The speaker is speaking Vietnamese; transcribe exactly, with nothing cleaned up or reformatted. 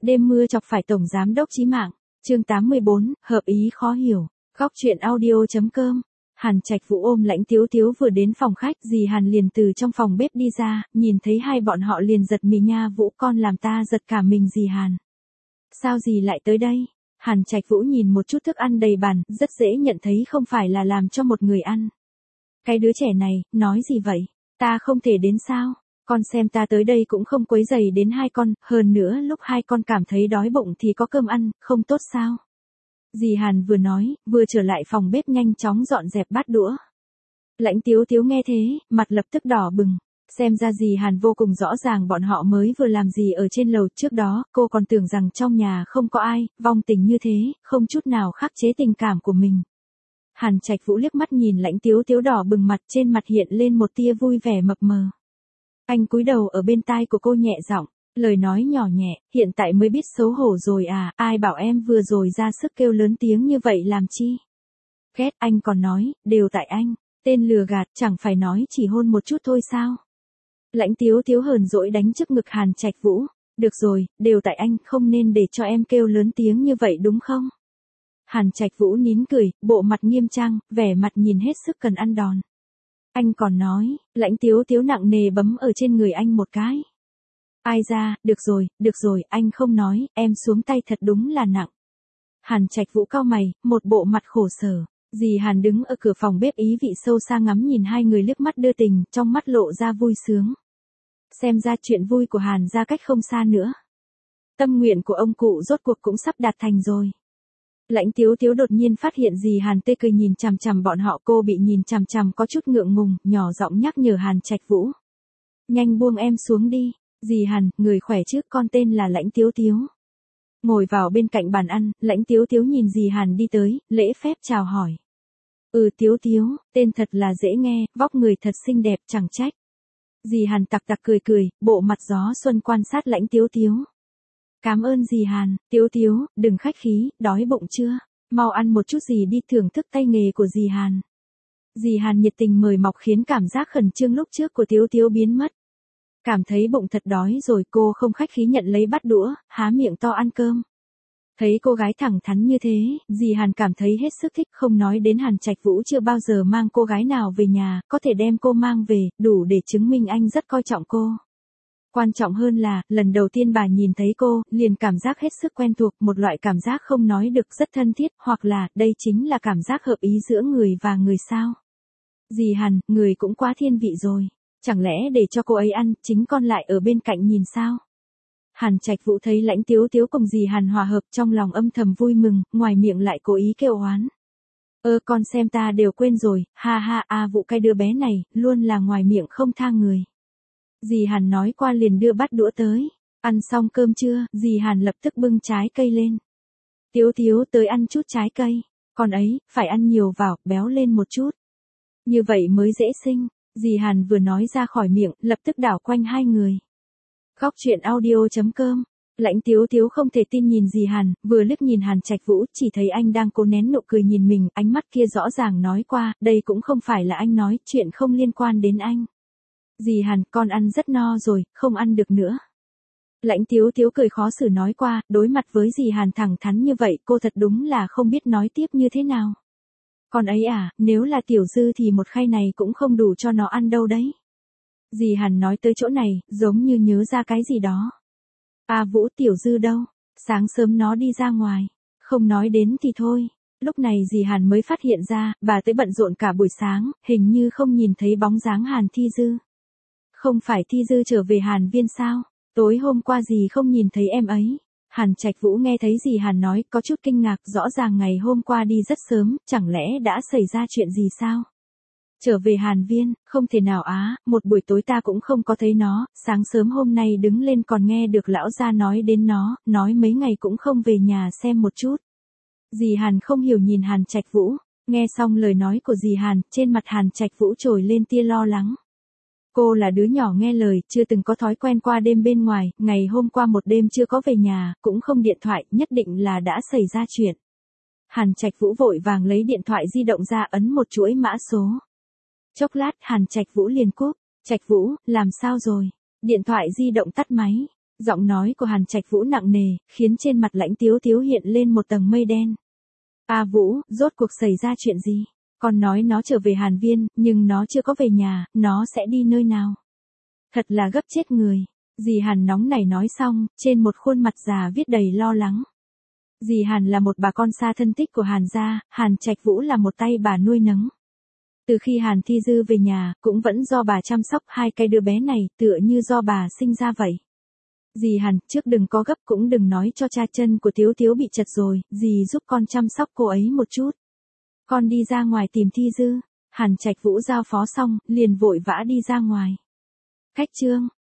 Đêm mưa chọc phải tổng giám đốc chí mạng. Chương tám mươi bốn, hợp ý khó hiểu. Góc truyện audio.com. Hàn Trạch Vũ ôm Lãnh Tiếu Tiếu vừa đến phòng khách, dì Hàn liền từ trong phòng bếp đi ra, nhìn thấy hai bọn họ liền giật mình nha, Vũ con làm ta giật cả mình. Dì Hàn, sao dì lại tới đây? Hàn Trạch Vũ nhìn một chút thức ăn đầy bàn, rất dễ nhận thấy không phải là làm cho một người ăn. Cái đứa trẻ này, nói gì vậy? Ta không thể đến sao? Con xem ta tới đây cũng không quấy rầy đến hai con, hơn nữa lúc hai con cảm thấy đói bụng thì có cơm ăn, không tốt sao? Dì Hàn vừa nói, vừa trở lại phòng bếp nhanh chóng dọn dẹp bát đũa. Lãnh Tiếu Tiếu nghe thế, mặt lập tức đỏ bừng. Xem ra dì Hàn vô cùng rõ ràng bọn họ mới vừa làm gì ở trên lầu. Trước đó, cô còn tưởng rằng trong nhà không có ai, vong tình như thế, không chút nào khắc chế tình cảm của mình. Hàn Trạch Vũ liếc mắt nhìn Lãnh Tiếu Tiếu đỏ bừng mặt, trên mặt hiện lên một tia vui vẻ mập mờ. Anh cúi đầu ở bên tai của cô nhẹ giọng, lời nói nhỏ nhẹ, hiện tại mới biết xấu hổ rồi à, ai bảo em vừa rồi ra sức kêu lớn tiếng như vậy làm chi? Ghét, anh còn nói, đều tại anh, tên lừa gạt, chẳng phải nói chỉ hôn một chút thôi sao? Lãnh Tiếu Tiếu hờn dỗi đánh trước ngực Hàn Trạch Vũ, được rồi, đều tại anh, không nên để cho em kêu lớn tiếng như vậy đúng không? Hàn Trạch Vũ nín cười, bộ mặt nghiêm trang, vẻ mặt nhìn hết sức cần ăn đòn. Anh còn nói, Lãnh Tiếu Tiếu nặng nề bấm ở trên người anh một cái. Ai ra, được rồi, được rồi, anh không nói, em xuống tay thật đúng là nặng. Hàn Trạch Vũ cau mày, một bộ mặt khổ sở. Dì Hàn đứng ở cửa phòng bếp ý vị sâu xa ngắm nhìn hai người liếc mắt đưa tình, trong mắt lộ ra vui sướng. Xem ra chuyện vui của Hàn ra cách không xa nữa. Tâm nguyện của ông cụ rốt cuộc cũng sắp đạt thành rồi. Lãnh Tiếu Tiếu đột nhiên phát hiện dì Hàn tê cười nhìn chằm chằm bọn họ, cô bị nhìn chằm chằm có chút ngượng ngùng, nhỏ giọng nhắc nhở Hàn Trạch Vũ. Nhanh buông em xuống đi. Dì Hàn, người khỏe chứ, con tên là Lãnh Tiếu Tiếu. Ngồi vào bên cạnh bàn ăn, Lãnh Tiếu Tiếu nhìn dì Hàn đi tới, lễ phép chào hỏi. Ừ Tiếu Tiếu, tên thật là dễ nghe, vóc người thật xinh đẹp, chẳng trách. Dì Hàn tặc tặc cười cười, bộ mặt gió xuân quan sát Lãnh Tiếu Tiếu. Cảm ơn dì Hàn. Tiếu Tiếu, đừng khách khí, đói bụng chưa? Mau ăn một chút gì đi, thưởng thức tay nghề của dì Hàn. Dì Hàn nhiệt tình mời mọc khiến cảm giác khẩn trương lúc trước của Tiếu Tiếu biến mất. Cảm thấy bụng thật đói rồi, cô không khách khí nhận lấy bát đũa, há miệng to ăn cơm. Thấy cô gái thẳng thắn như thế, dì Hàn cảm thấy hết sức thích, không nói đến Hàn Trạch Vũ chưa bao giờ mang cô gái nào về nhà, có thể đem cô mang về, đủ để chứng minh anh rất coi trọng cô. Quan trọng hơn là, lần đầu tiên bà nhìn thấy cô, liền cảm giác hết sức quen thuộc, một loại cảm giác không nói được rất thân thiết, hoặc là, đây chính là cảm giác hợp ý giữa người và người sao. Dì Hàn, người cũng quá thiên vị rồi. Chẳng lẽ để cho cô ấy ăn, chính con lại ở bên cạnh nhìn sao? Hàn Trạch Vũ thấy Lãnh Tiếu Tiếu cùng dì Hàn hòa hợp, trong lòng âm thầm vui mừng, ngoài miệng lại cố ý kêu oán. Ơ con xem ta đều quên rồi, ha ha a Vũ cái đứa bé này, luôn là ngoài miệng không tha người. Dì Hàn nói qua liền đưa bát đũa tới. Ăn xong cơm chưa? Dì Hàn lập tức bưng trái cây lên. Tiếu Tiếu tới ăn chút trái cây. Con ấy, phải ăn nhiều vào, béo lên một chút. Như vậy mới dễ sinh. Dì Hàn vừa nói ra khỏi miệng, lập tức đảo quanh hai người. Góc truyện audio.com. Lãnh Tiếu Tiếu không thể tin nhìn dì Hàn, vừa liếc nhìn Hàn Trạch Vũ, chỉ thấy anh đang cố nén nụ cười nhìn mình, ánh mắt kia rõ ràng nói qua, đây cũng không phải là anh nói, chuyện không liên quan đến anh. Dì Hàn, con ăn rất no rồi, không ăn được nữa. Lãnh Tiếu Tiếu cười khó xử nói qua, đối mặt với dì Hàn thẳng thắn như vậy, cô thật đúng là không biết nói tiếp như thế nào. Con ấy à, nếu là tiểu dư thì một khay này cũng không đủ cho nó ăn đâu đấy. Dì Hàn nói tới chỗ này, giống như nhớ ra cái gì đó. À Vũ, tiểu dư đâu? Sáng sớm nó đi ra ngoài. Không nói đến thì thôi. Lúc này dì Hàn mới phát hiện ra, bà tới bận rộn cả buổi sáng, hình như không nhìn thấy bóng dáng Hàn Thi Dư. Không phải Thi Dư trở về Hàn Viên sao? Tối hôm qua dì không nhìn thấy em ấy. Hàn Trạch Vũ nghe thấy dì Hàn nói, có chút kinh ngạc, rõ ràng ngày hôm qua đi rất sớm, chẳng lẽ đã xảy ra chuyện gì sao? Trở về Hàn Viên, không thể nào á, một buổi tối ta cũng không có thấy nó, sáng sớm hôm nay đứng lên còn nghe được lão gia nói đến nó, nói mấy ngày cũng không về nhà xem một chút. Dì Hàn không hiểu nhìn Hàn Trạch Vũ, nghe xong lời nói của dì Hàn, trên mặt Hàn Trạch Vũ trồi lên tia lo lắng. Cô là đứa nhỏ nghe lời, chưa từng có thói quen qua đêm bên ngoài, ngày hôm qua một đêm chưa có về nhà, cũng không điện thoại, nhất định là đã xảy ra chuyện. Hàn Trạch Vũ vội vàng lấy điện thoại di động ra ấn một chuỗi mã số. Chốc lát Hàn Trạch Vũ liền cúp. Trạch Vũ, làm sao rồi? Điện thoại di động tắt máy. Giọng nói của Hàn Trạch Vũ nặng nề, khiến trên mặt Lãnh Tiếu Tiếu hiện lên một tầng mây đen. A Vũ, rốt cuộc xảy ra chuyện gì? Con nói nó trở về Hàn Viên, nhưng nó chưa có về nhà, nó sẽ đi nơi nào? Thật là gấp chết người. Dì Hàn nóng nảy nói xong, trên một khuôn mặt già viết đầy lo lắng. Dì Hàn là một bà con xa thân thích của Hàn gia, Hàn Trạch Vũ là một tay bà nuôi nấng. Từ khi Hàn Thi Dư về nhà, cũng vẫn do bà chăm sóc hai cái đứa bé này, tựa như do bà sinh ra vậy. Dì Hàn, trước đừng có gấp, cũng đừng nói cho cha chân của Tiếu Tiếu bị chật rồi, dì giúp con chăm sóc cô ấy một chút. Con đi ra ngoài tìm Thi Dư. Hàn Trạch Vũ giao phó xong, liền vội vã đi ra ngoài. Khách trương,